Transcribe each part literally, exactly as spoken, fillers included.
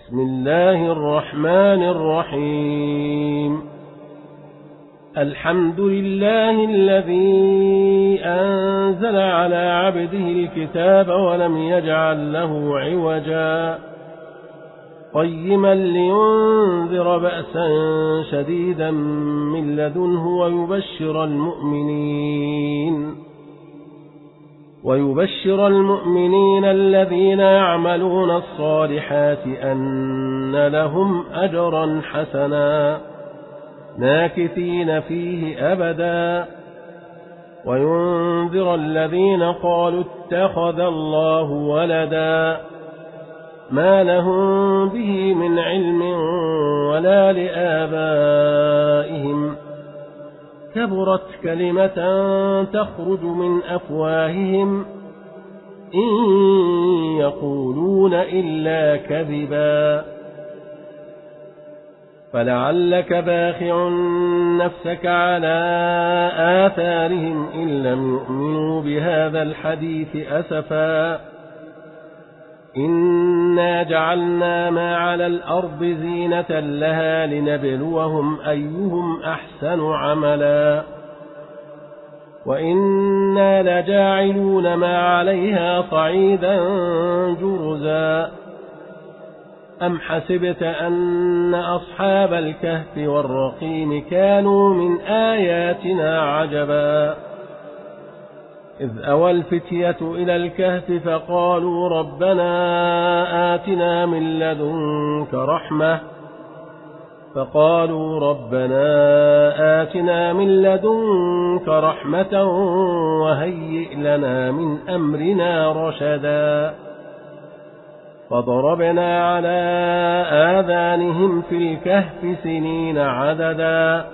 بسم الله الرحمن الرحيم الحمد لله الذي أنزل على عبده الكتاب ولم يجعل له عوجا قيما لينذر بأسا شديدا من لدنه ويبشر المؤمنين ويبشر المؤمنين الذين يعملون الصالحات أن لهم أجرا حسنا ماكثين فيه أبدا وينذر الذين قالوا اتخذ الله ولدا ما لهم به من علم ولا لآبائهم كبرت كلمة تخرج من أفواههم إن يقولون إلا كذبا فلعلك باخع نفسك على آثارهم إن لم يؤمنوا بهذا الحديث أسفا إنا جعلنا ما على الأرض زينة لها لنبلوهم أيهم أحسن عملا وإنا لجاعلون ما عليها صعيدا جرزا أم حسبت أن أصحاب الكهف والرقيم كانوا من آياتنا عجبا إذ أوى الفتية إلى الكهف فقالوا ربنا آتنا من لدنك رحمة فقالوا ربنا آتنا من لدنك رحمة وهيئ لنا من أمرنا رشدا فضربنا على آذانهم في الكهف سنين عددا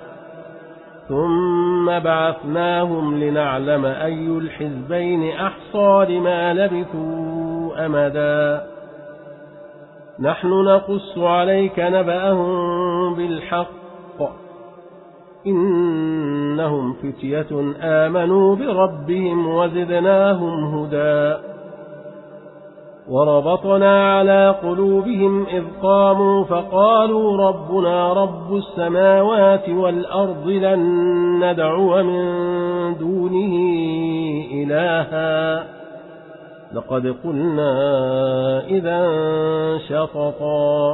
ثم بعثناهم لنعلم أي الحزبين أحصى لما لبثوا أمدا نحن نقص عليك نبأهم بالحق إنهم فتية آمنوا بربهم وزدناهم هدى وربطنا على قلوبهم إذ قاموا فقالوا ربنا رب السماوات والأرض لن ندعو من دونه إلها لقد قلنا إذا شططا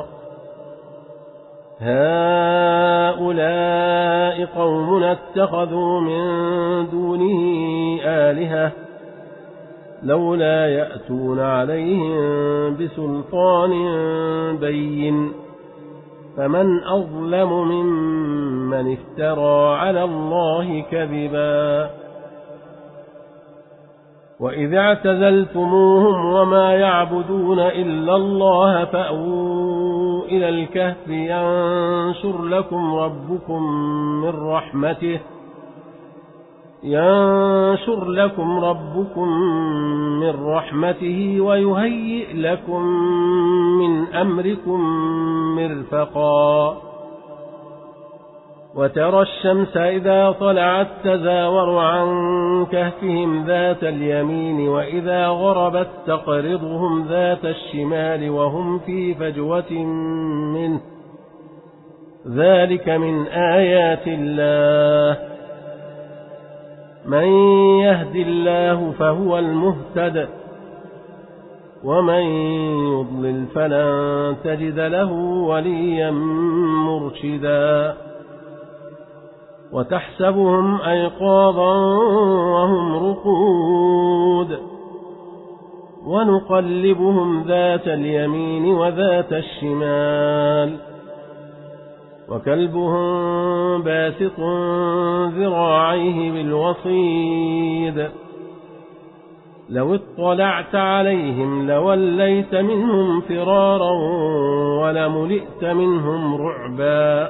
هؤلاء قومنا اتخذوا من دونه آلهة لولا يأتون عليهم بسلطان بين فمن أظلم ممن افترى على الله كذبا وإذ اعتزلتموهم وما يعبدون إلا الله فأووا إلى الكهف ينشر لكم ربكم من رحمته ينشر لكم ربكم من رحمته ويهيئ لكم من أمركم مرفقا وترى الشمس إذا طلعت تزاور عن كهفهم ذات اليمين وإذا غربت تقرضهم ذات الشمال وهم في فجوة منه ذلك من آيات الله من يهد الله فهو المهتد ومن يضلل فلن تجد له وليا مرشدا وتحسبهم أيقاظا وهم رقود ونقلبهم ذات اليمين وذات الشمال وكلبهم باسط ذراعيه بالوصيد لو اطلعت عليهم لوليت منهم فرارا ولملئت منهم رعبا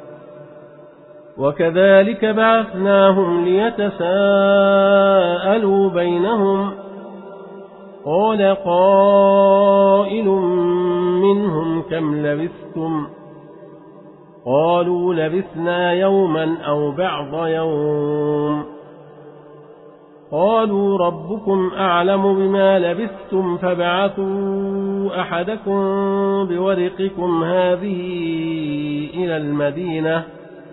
وكذلك بعثناهم ليتساءلوا بينهم قال قائل منهم كم لبثتم قالوا لبثنا يوما أو بعض يوم قالوا ربكم أعلم بما لبثتم فابعثوا أحدكم بورقكم هذه إلى المدينة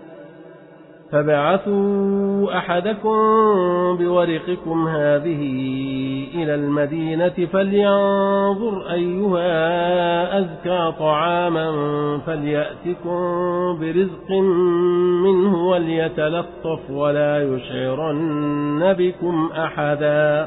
فابعثوا أحدكم بورقكم هذه إلى المدينة فلينظر أيها أزكى طعاما فليأتكم برزق منه وليتلطف ولا يشعرن بكم أحدا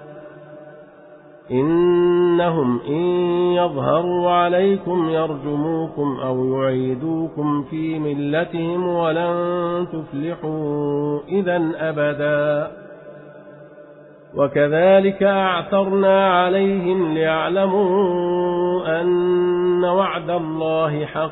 إنهم إن يظهروا عليكم يرجموكم أو يعيدوكم في ملتهم ولن تفلحوا إذا أبدا وكذلك أعثرنا عليهم ليعلموا أن وعد الله حق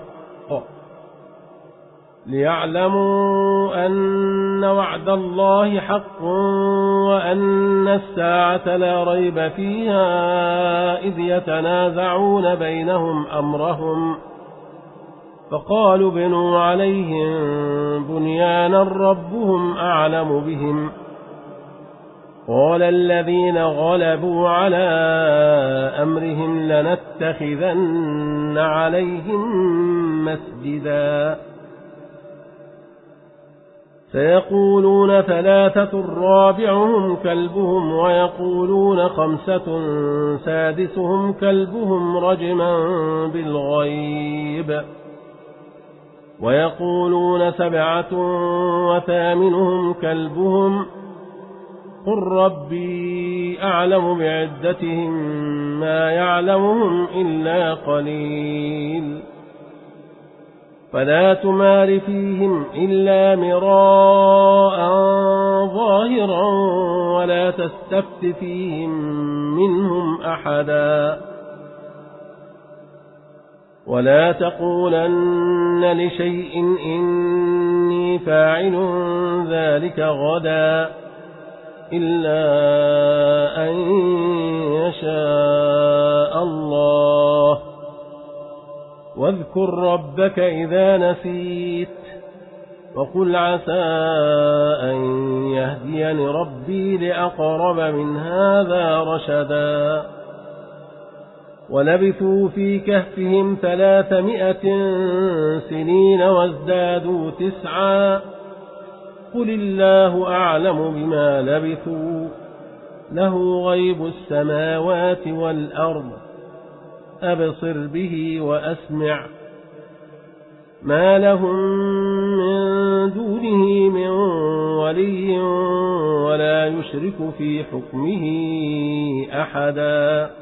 ليعلموا أن وعد الله حق وأن الساعة لا ريب فيها إذ يتنازعون بينهم أمرهم فقالوا بنوا عليهم بنيانا ربهم أعلم بهم قال الذين غلبوا على أمرهم لنتخذن عليهم مسجدا سيقولون ثلاثة رابعهم كلبهم ويقولون خمسة سادسهم كلبهم رجما بالغيب ويقولون سبعة وثامنهم كلبهم قل ربي أعلم بعدتهم ما يعلمهم إلا قليل فلا تمار فيهم إلا مراء ظاهرا ولا تستفت فيهم منهم أحدا ولا تقولن لشيء إني فاعل ذلك غدا إلا أن يشاء الله واذكر ربك إذا نسيت وقل عسى أن يهديني ربي لأقرب من هذا رشدا ولبثوا في كهفهم ثلاثمائة سنين وازدادوا تسعا قل الله أعلم بما لبثوا له غيب السماوات والأرض أبصر به وأسمع ما لهم من دونه من ولي ولا يشرك في حكمه أحدا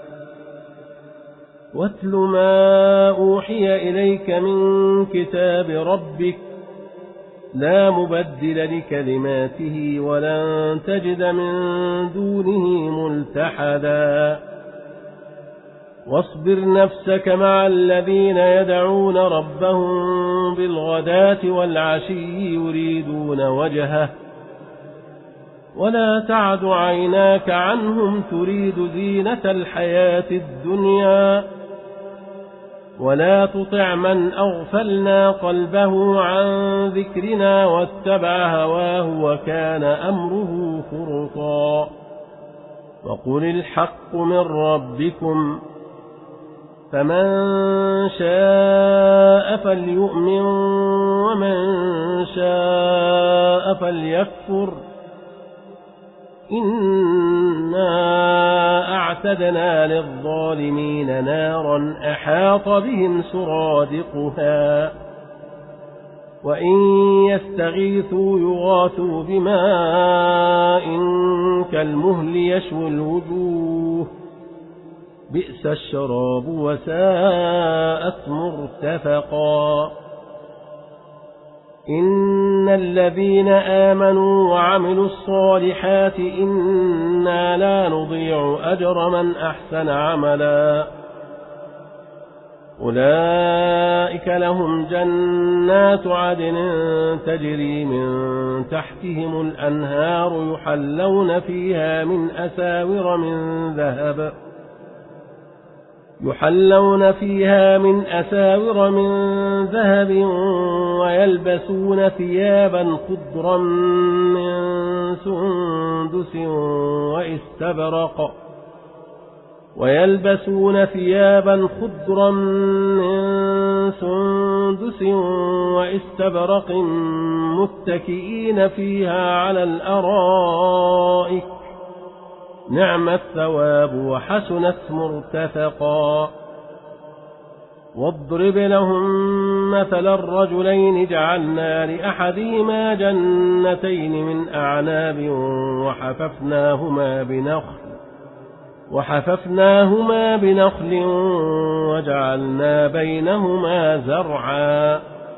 واتل ما أوحي إليك من كتاب ربك لا مبدل لكلماته ولن تجد من دونه ملتحدا واصبر نفسك مع الذين يدعون ربهم بالغداة والعشي يريدون وجهه ولا تعد عيناك عنهم تريد زينة الحياة الدنيا ولا تطع من أغفلنا قلبه عن ذكرنا واتبع هواه وكان أمره فرطا وقل الحق من ربكم فمن شاء فليؤمن ومن شاء فليكفر إنا أعتدنا للظالمين نارا أحاط بهم سرادقها وإن يستغيثوا يغاثوا بماء كالمهل يشوي الوجوه بئس الشراب وساءت مرتفقا إن الذين آمنوا وعملوا الصالحات إنا لا نضيع أجر من أحسن عملا أولئك لهم جنات عدن تجري من تحتهم الأنهار يحلون فيها من أساور من ذهب يحلون فيها من أساور من ذهب ويلبسون ثيابا خضرا من سندس واستبرق ويلبسون ثيابا خضرا من سندس واستبرق متكئين فيها على الأرائك نعم الثواب وحسنت مرتفقا. واضرب لهم مثل الرجلين جعلنا لأحدهما جنتين من أعناب وحففناهما بنخل وحففناهما بنخل وجعلنا بينهما زرعا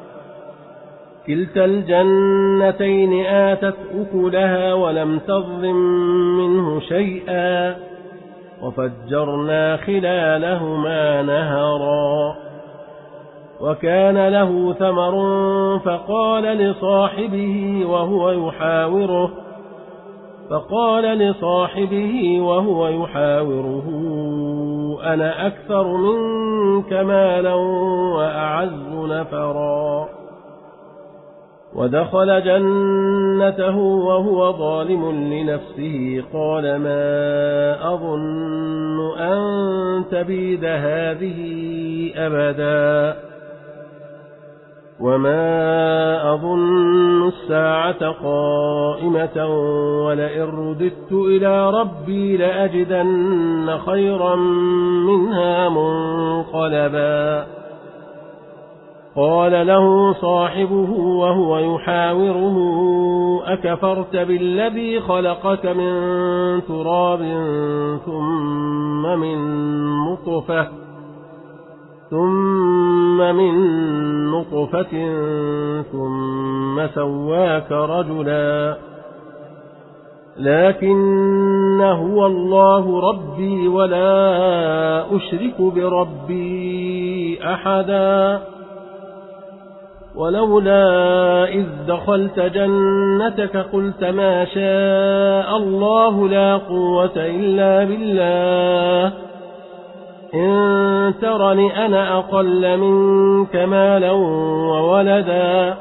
كلتا الجنتين آتت أكلها ولم تظلم منه شيئا وفجرنا خلالهما نهرا وكان له ثمر فقال لصاحبه وهو يحاوره فقال لصاحبه وهو يحاوره أنا أكثر منك مالا وأعز نفرا ودخل جنته وهو ظالم لنفسه قال ما أظن أن تبيد هذه أبدا وما أظن الساعة قائمة ولئن رددت إلى ربي لأجدن خيرا منها منقلبا. قال له صاحبه وهو يحاوره أكفرت بالذي خلقك من تراب ثم من نطفة ثم من نطفة ثم سواك رجلا لكن هو الله ربي ولا أشرك بربي أحدا. ولولا إذ دخلت جنتك قلت ما شاء الله لا قوة إلا بالله إن ترني أنا أقل منك مالا وولدا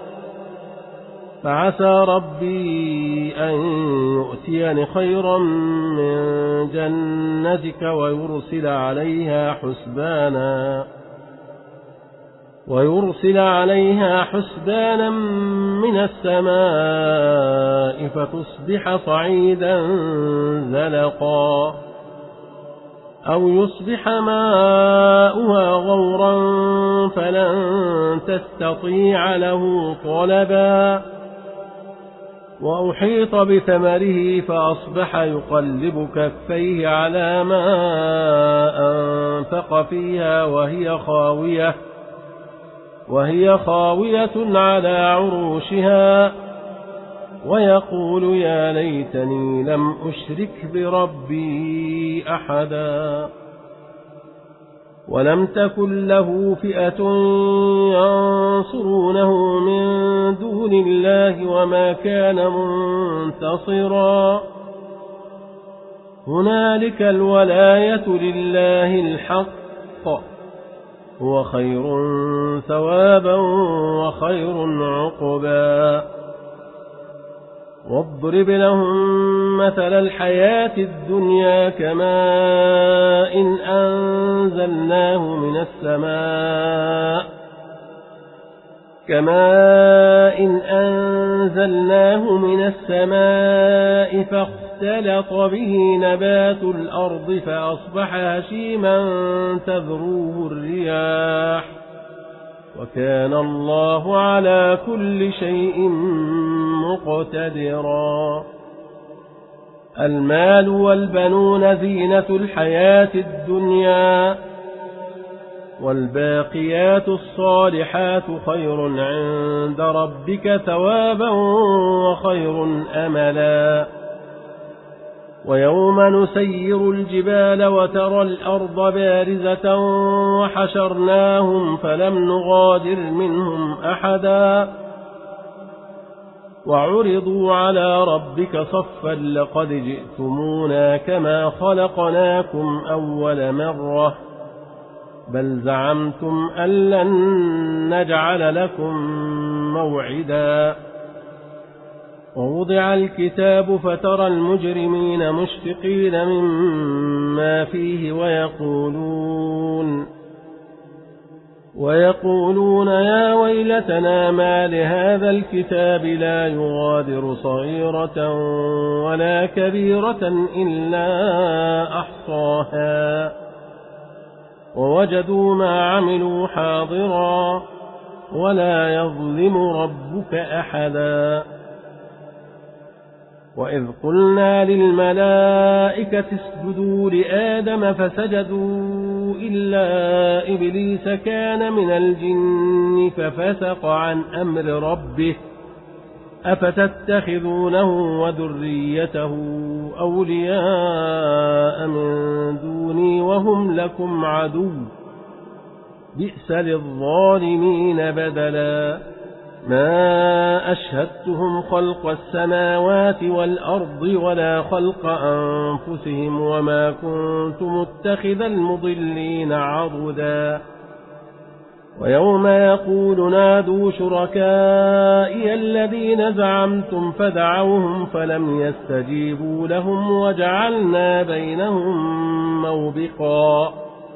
فعسى ربي أن يؤتيني خيرا من جنتك ويرسل عليها حسبانا ويرسل عليها حسبانا من السماء فتصبح صعيدا زلقا أو يصبح ماؤها غورا فلن تستطيع له طلبا. وأحيط بثمره فأصبح يقلب كفيه على ما أنفق فيها وهي خاوية وهي خاوية على عروشها ويقول يا ليتني لم أشرك بربي أحدا. ولم تكن له فئة ينصرونه من دون الله وما كان منتصرا هنالك الولاية لله الحق هو خير ثوابا وخير عقبا. واضرب لهم مثل الحياة الدنيا كماء إن أنزلناه من السماء كماء إن أنزلناه من السماء فاختلط به نبات الأرض فأصبح هشيما تذروه الرياح وكان الله على كل شيء مقتدرا. المال والبنون زينة الحياة الدنيا والباقيات الصالحات خير عند ربك ثوابا وخير أملا. ويوم نسير الجبال وترى الأرض بارزة وحشرناهم فلم نغادر منهم أحدا وعرضوا على ربك صفا لقد جئتمونا كما خلقناكم أول مرة بل زعمتم أن لن نجعل لكم موعدا ووضع الكتاب فترى المجرمين مشفقين مما فيه ويقولون ويقولون يا ويلتنا ما لهذا الكتاب لا يغادر صغيرة ولا كبيرة إلا أحصاها ووجدوا ما عملوا حاضرا ولا يظلم ربك أحدا وإذ قلنا للملائكة اسجدوا لآدم فسجدوا إلا إبليس كان من الجن ففسق عن أمر ربه أفتتخذونه وذريته أولياء من دوني وهم لكم عدو بئس للظالمين بدلا ما أشهدتهم خلق السماوات والأرض ولا خلق أنفسهم وما كنت متخذ المضلين عضدا ويوم يقول نادوا شركائي الذين زعمتم فدعوهم فلم يستجيبوا لهم وجعلنا بينهم موبقا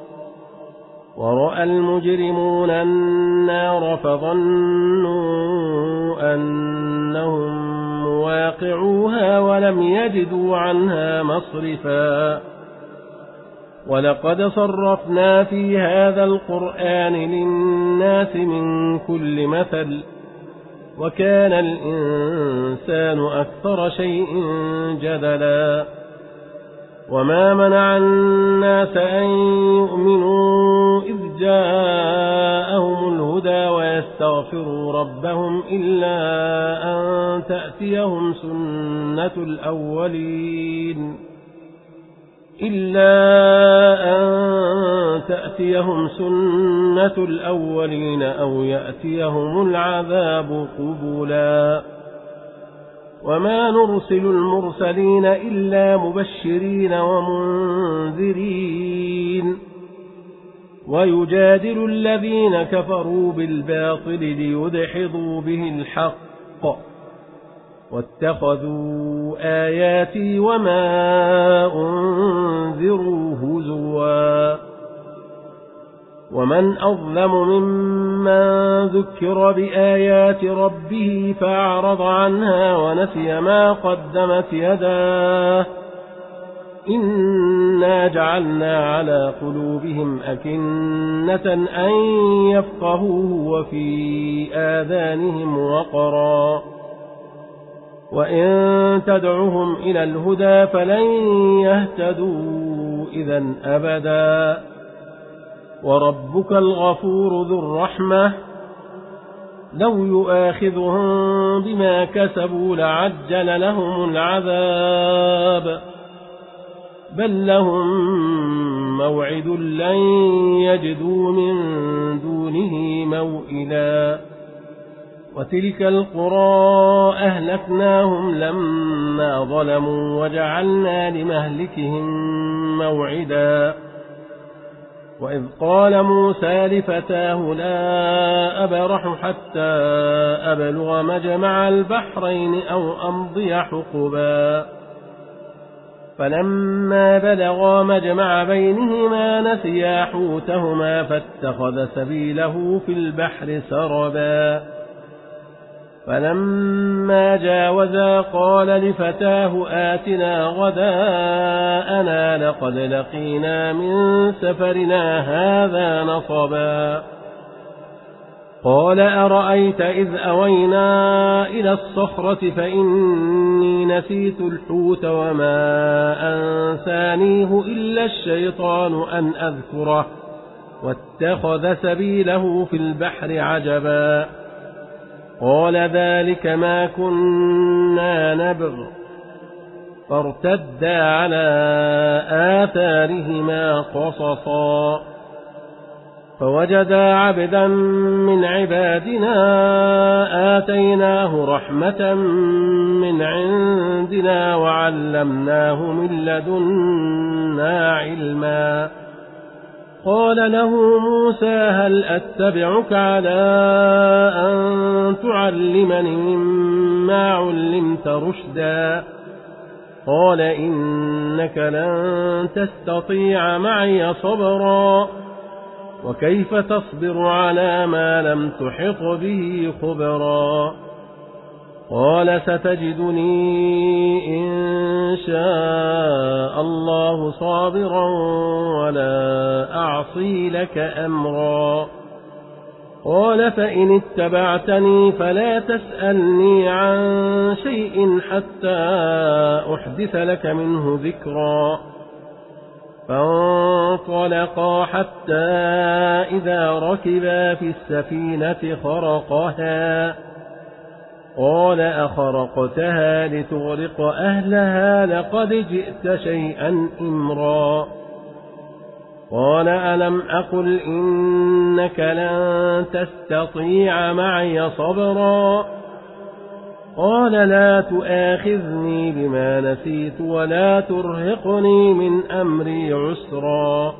ورأى المجرمون النار فظنوا أنهم مواقعوها ولم يجدوا عنها مصرفا ولقد صرفنا في هذا القرآن للناس من كل مثل وكان الإنسان أكثر شيء جدلا وما منع الناس أن يؤمنوا إذ جاءهم الهدى ويستغفروا ربهم إلا أن تأتيهم سنة الأولين إلا أن تأتيهم سنة الأولين أو يأتيهم العذاب قبلا وما نرسل المرسلين إلا مبشرين ومنذرين ويجادل الذين كفروا بالباطل ليدحضوا به الحق واتخذوا آياتي وما أنذروا هزوا ومن أظلم ممن ذكر بآيات ربه فأعرض عنها ونسي ما قدمت يداه إنا جعلنا على قلوبهم أكنة أن يفقهوه وفي آذانهم وقرا وإن تدعهم إلى الهدى فلن يهتدوا إذن أبدا وربك الغفور ذو الرحمة لو يؤاخذهم بما كسبوا لعجل لهم العذاب بل لهم موعد لن يجدوا من دونه موئلا وتلك القرى أهلكناهم لما ظلموا وجعلنا لمهلكهم موعدا وإذ قال موسى لفتاه لا أبرح حتى أبلغ مجمع البحرين أو أمضي حقبا فلما بلغا مجمع بينهما نسيا حوتهما فاتخذ سبيله في البحر سربا فلما جاوزا قال لفتاه آتنا غداءنا لقد لقينا من سفرنا هذا نصبا قال أرأيت إذ أوينا إلى الصخرة فإني نسيت الحوت وما أنسانيه إلا الشيطان أن أذكره واتخذ سبيله في البحر عجبا قال ذلك ما كنا نبغ فارتدا على آثارهما قصصا فوجدا عبدا من عبادنا آتيناه رحمة من عندنا وعلمناه من لدنا علما قال له موسى هل أتبعك على أن تعلمني مما علمت رشدا قال إنك لن تستطيع معي صبرا وكيف تصبر على ما لم تحط به خبرا قال ستجدني إن شاء الله صابرا ولا أعصي لك أمرا قال فإن اتبعتني فلا تسألني عن شيء حتى أحدث لك منه ذكرا فانطلقا حتى إذا ركبا في السفينة خرقها قال أخرقتها لتغرق أهلها لقد جئت شيئا إمرا قال ألم أقل إنك لن تستطيع معي صبرا قال لا تؤاخذني بما نسيت ولا ترهقني من أمري عسرا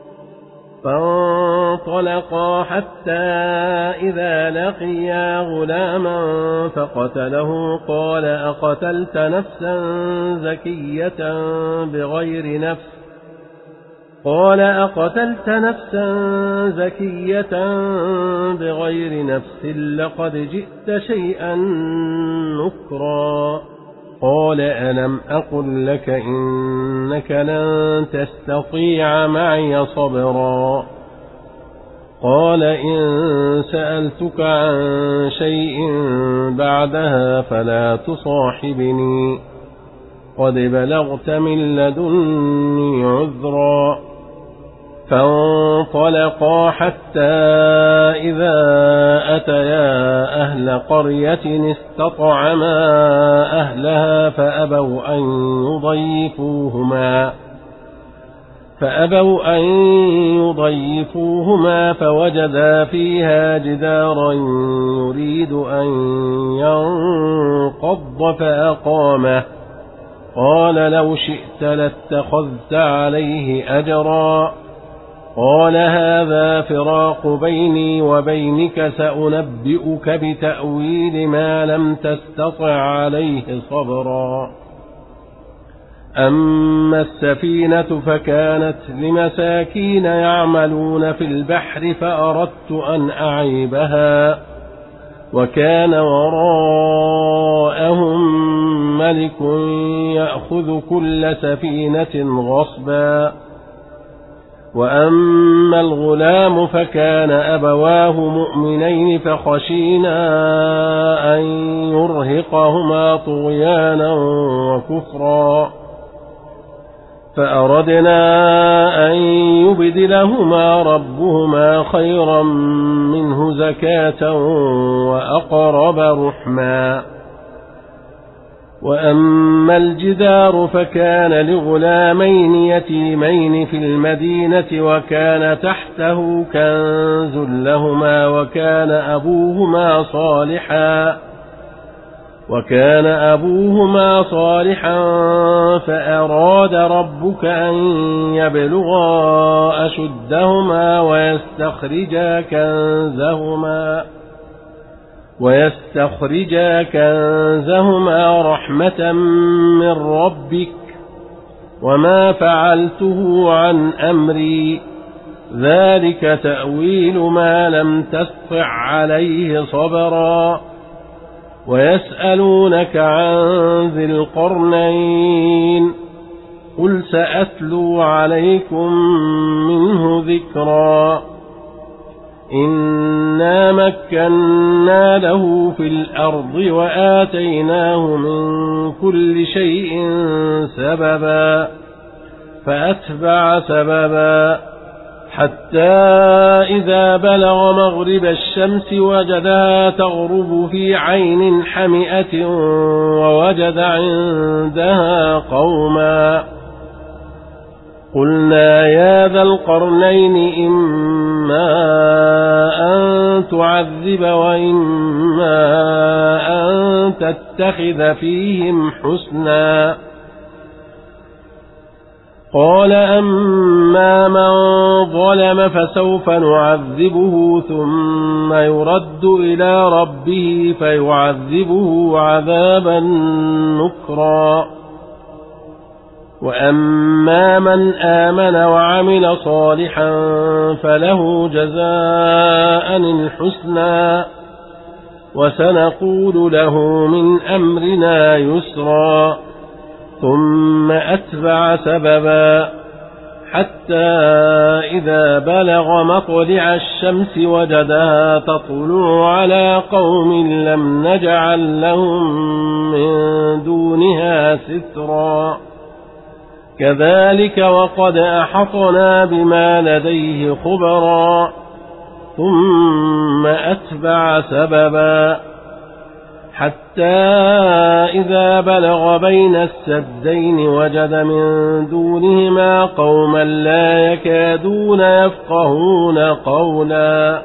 فانطلقا حتى إذا لقيا غلاما فقتله قال أقتلت نفسا زكية بغير نفس قال أقتلت نفسا زكية بغير نفس لقد جئت شيئا نكرا قال ألم أقل لك إنك لن تستطيع معي صبرا قال إن سألتك عن شيء بعدها فلا تصاحبني قد بلغت من لدني عذرا فانطلقا حتى إذا أتيا أهل قرية استطعما أهلها فأبوا أن يضيفوهما فأبوا أن يضيفوهما فوجدا فيها جدارا يريد أن ينقض فأقامه قال لو شئت لاتخذت عليه أجرا قال هذا فراق بيني وبينك سأنبئك بتأويل ما لم تستطع عليه صبرا أما السفينة فكانت لمساكين يعملون في البحر فأردت أن أعيبها وكان وراءهم ملك يأخذ كل سفينة غصبا وأما الغلام فكان أبواه مؤمنين فخشينا أن يرهقهما طغيانا وكفرا فأردنا أن يبدلهما ربهما خيرا منه زكاة وأقرب رحما وأما الجدار فكان لغلامين يتيمين في المدينة وكان تحته كنز لهما وكان أبوهما صالحا وكان أبوهما صالحا فأراد ربك أن يبلغا أشدهما ويستخرجا كنزهما ويستخرجا كنزهما رحمة من ربك وما فعلته عن أمري ذلك تأويل ما لم تستطع عليه صبرا ويسألونك عن ذي القرنين قل سأتلو عليكم منه ذكرا إنا مكنا له في الأرض وآتيناه من كل شيء سببا فأتبع سببا حتى إذا بلغ مغرب الشمس وجدها تغرب في عين حمئة ووجد عندها قوما قلنا يا ذا القرنين إما أن تعذب وإما أن تتخذ فيهم حسنا قال أما من ظلم فسوف نعذبه ثم يرد إلى ربه فيعذبه عذابا نكرا وأما من آمن وعمل صالحا فله جزاء الحسنى وسنقول له من أمرنا يسرا ثم أتبع سببا حتى إذا بلغ مطلع الشمس وجدها تطلع على قوم لم نجعل لهم من دونها سترا كذلك وقد أحطنا بما لديه خبرا ثم أتبع سببا حتى إذا بلغ بين السدين وجد من دونهما قوما لا يكادون يفقهون قولا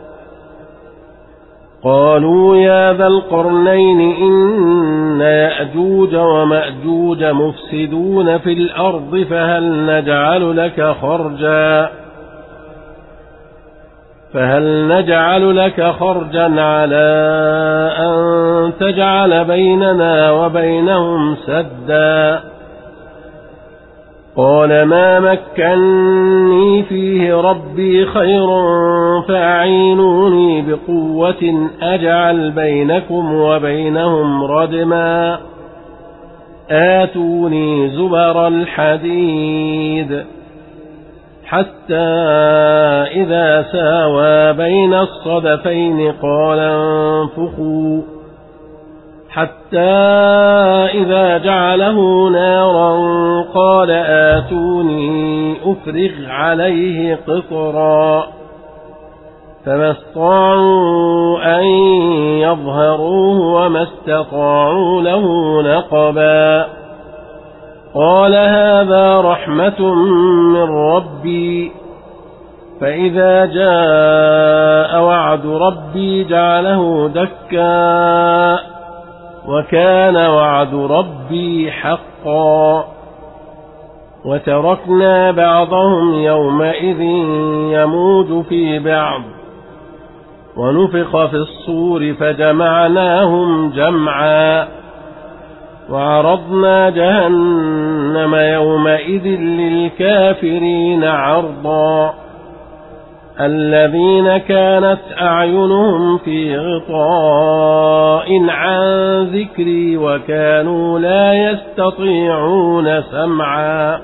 قالوا يا ذا القرنين إن يأجوج ومأجوج مفسدون في الأرض فهل نجعل لك خرجا فهل نجعل لك خرجا على أن تجعل بيننا وبينهم سدا قال ما مكني فيه ربي خير فأعينوني بقوة أجعل بينكم وبينهم ردما آتوني زبر الحديد حتى إذا ساوى بين الصدفين قال انفخوا حتى إذا جعله نارا قال آتوني أفرغ عليه قطرا فما استطاعوا أن يظهروه وما استطاعوا له نقبا قال هذا رحمة من ربي فإذا جاء وعد ربي جعله دكا وكان وعد ربي حقا وتركنا بعضهم يومئذ يموج في بعض ونفخ في الصور فجمعناهم جمعا وعرضنا جهنم يومئذ للكافرين عرضا الذين كانت أعينهم في غطاء عن ذكري وكانوا لا يستطيعون سمعا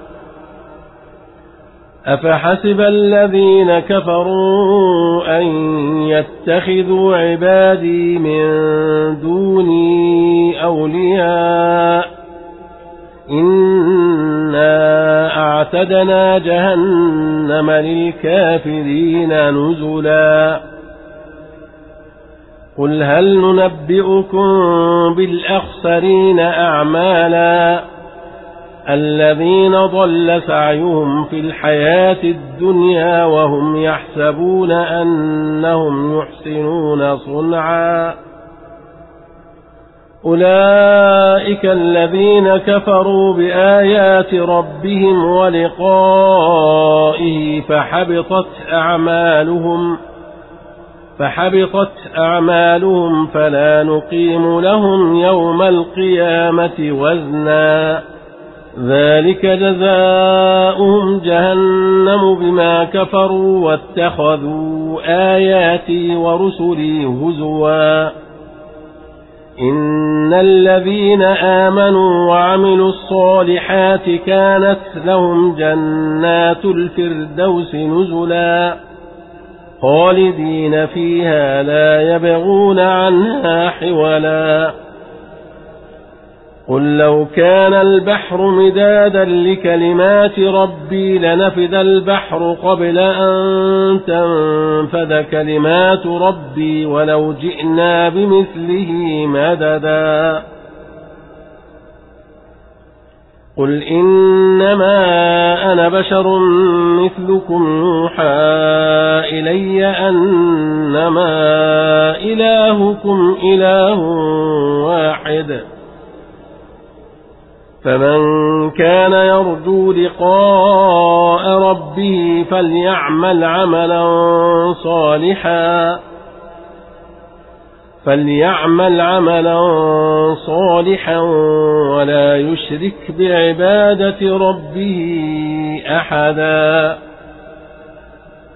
أفحسب الذين كفروا أن يتخذوا عبادي من دوني أولياء إنا أعتدنا جهنم للكافرين نزلا قل هل ننبئكم بالأخسرين أعمالا الذين ضل سعيهم في الحياة الدنيا وهم يحسبون أنهم يحسنون صنعا أولئك الذين كفروا بآيات ربهم ولقائه فحبطت أعمالهم فحبطت أعمالهم فلا نقيم لهم يوم القيامة وزنا ذلك جزاؤهم جهنم بما كفروا واتخذوا آياتي ورسلي هزوا إن الذين آمنوا وعملوا الصالحات كانت لهم جنات الفردوس نزلا خالدين فيها لا يبغون عنها حولا قل لو كان البحر مدادا لكلمات ربي لنفد البحر قبل أن تنفد كلمات ربي ولو جئنا بمثله مددا قل إنما أنا بشر مثلكم يوحى إلي أنما إلهكم إله واحد فمن كان يرجو لقاء ربه فليعمل عملا صالحا فليعمل عملا صالحا ولا يشرك بعبادة ربه أحدا.